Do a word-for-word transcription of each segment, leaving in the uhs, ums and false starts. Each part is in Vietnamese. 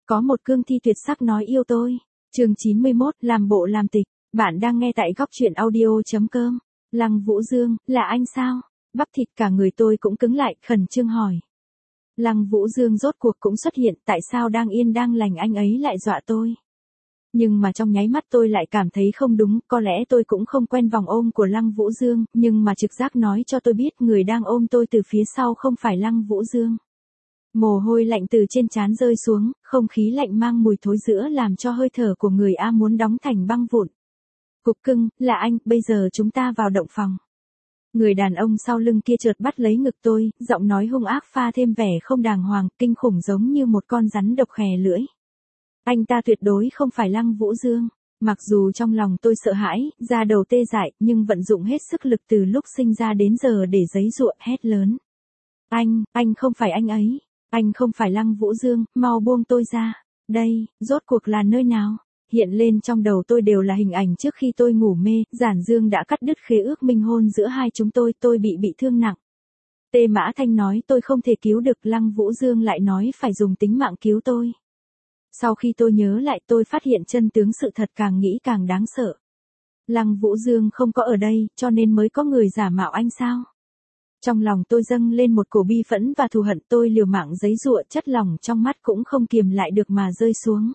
Có một cương thi tuyệt sắc nói yêu tôi. Chương chín mươi mốt, làm bộ làm tịch. Bạn đang nghe tại góc truyện audio.com. Lăng Vũ Dương, là anh sao? Bắp thịt cả người tôi cũng cứng lại, khẩn trương hỏi. Lăng Vũ Dương rốt cuộc cũng xuất hiện, tại sao đang yên đang lành anh ấy lại dọa tôi? Nhưng mà trong nháy mắt tôi lại cảm thấy không đúng, có lẽ tôi cũng không quen vòng ôm của Lăng Vũ Dương, nhưng mà trực giác nói cho tôi biết người đang ôm tôi từ phía sau không phải Lăng Vũ Dương. Mồ hôi lạnh từ trên trán rơi xuống, không khí lạnh mang mùi thối giữa làm cho hơi thở của người A muốn đóng thành băng vụn. Cục cưng, là anh, bây giờ chúng ta vào động phòng. Người đàn ông sau lưng kia chợt bắt lấy ngực tôi, giọng nói hung ác pha thêm vẻ không đàng hoàng, kinh khủng giống như một con rắn độc khè lưỡi. Anh ta tuyệt đối không phải Lăng Vũ Dương. Mặc dù trong lòng tôi sợ hãi, da đầu tê dại, nhưng vận dụng hết sức lực từ lúc sinh ra đến giờ để giãy giụa hét lớn. Anh, anh không phải anh ấy. Anh không phải Lăng Vũ Dương, mau buông tôi ra. Đây, rốt cuộc là nơi nào? Hiện lên trong đầu tôi đều là hình ảnh trước khi tôi ngủ mê, Giản Dương đã cắt đứt khế ước minh hôn giữa hai chúng tôi, tôi bị bị thương nặng. Tê Mã Thanh nói tôi không thể cứu được, Lăng Vũ Dương lại nói phải dùng tính mạng cứu tôi. Sau khi tôi nhớ lại tôi phát hiện chân tướng sự thật càng nghĩ càng đáng sợ. Lăng Vũ Dương không có ở đây, cho nên mới có người giả mạo anh sao? Trong lòng tôi dâng lên một cổ bi phẫn và thù hận, tôi liều mạng giãy giụa, chất lỏng trong mắt cũng không kiềm lại được mà rơi xuống.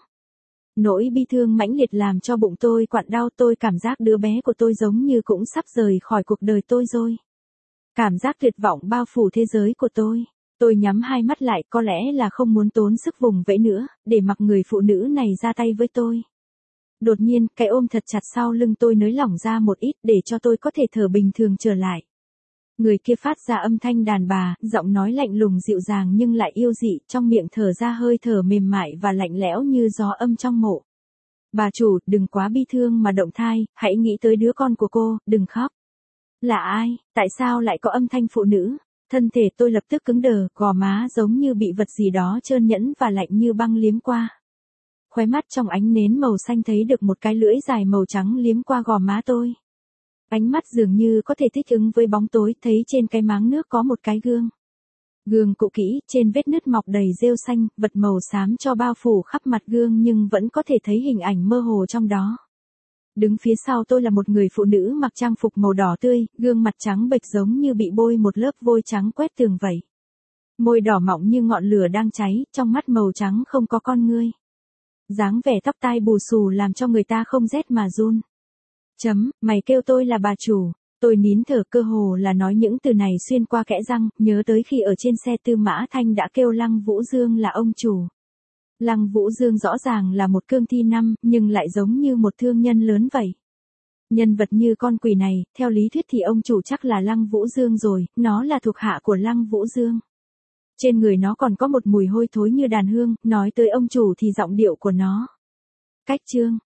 Nỗi bi thương mãnh liệt làm cho bụng tôi quặn đau, tôi cảm giác đứa bé của tôi giống như cũng sắp rời khỏi cuộc đời tôi rồi. Cảm giác tuyệt vọng bao phủ thế giới của tôi. Tôi nhắm hai mắt lại, có lẽ là không muốn tốn sức vùng vẫy nữa, để mặc người phụ nữ này ra tay với tôi. Đột nhiên, cái ôm thật chặt sau lưng tôi nới lỏng ra một ít để cho tôi có thể thở bình thường trở lại. Người kia phát ra âm thanh đàn bà, giọng nói lạnh lùng dịu dàng nhưng lại yêu dị, trong miệng thở ra hơi thở mềm mại và lạnh lẽo như gió âm trong mộ. Bà chủ, đừng quá bi thương mà động thai, hãy nghĩ tới đứa con của cô, đừng khóc. Là ai? Tại sao lại có âm thanh phụ nữ? Thân thể tôi lập tức cứng đờ, gò má giống như bị vật gì đó trơn nhẵn và lạnh như băng liếm qua. Khóe mắt trong ánh nến màu xanh thấy được một cái lưỡi dài màu trắng liếm qua gò má tôi. Ánh mắt dường như có thể thích ứng với bóng tối, thấy trên cái máng nước có một cái gương. Gương cũ kỹ, trên vết nứt mọc đầy rêu xanh, vật màu xám cho bao phủ khắp mặt gương nhưng vẫn có thể thấy hình ảnh mơ hồ trong đó. Đứng phía sau tôi là một người phụ nữ mặc trang phục màu đỏ tươi, gương mặt trắng bệch giống như bị bôi một lớp vôi trắng quét tường vậy. Môi đỏ mọng như ngọn lửa đang cháy, trong mắt màu trắng không có con ngươi. Dáng vẻ tóc tai bù xù làm cho người ta không rét mà run. Chấm, mày kêu tôi là bà chủ. Tôi nín thở, cơ hồ là nói những từ này xuyên qua kẽ răng, nhớ tới khi ở trên xe Tư Mã Thanh đã kêu Lăng Vũ Dương là ông chủ. Lăng Vũ Dương rõ ràng là một cương thi năm, nhưng lại giống như một thương nhân lớn vậy. Nhân vật như con quỷ này, theo lý thuyết thì ông chủ chắc là Lăng Vũ Dương rồi, nó là thuộc hạ của Lăng Vũ Dương. Trên người nó còn có một mùi hôi thối như đàn hương, nói tới ông chủ thì giọng điệu của nó. Cách chương,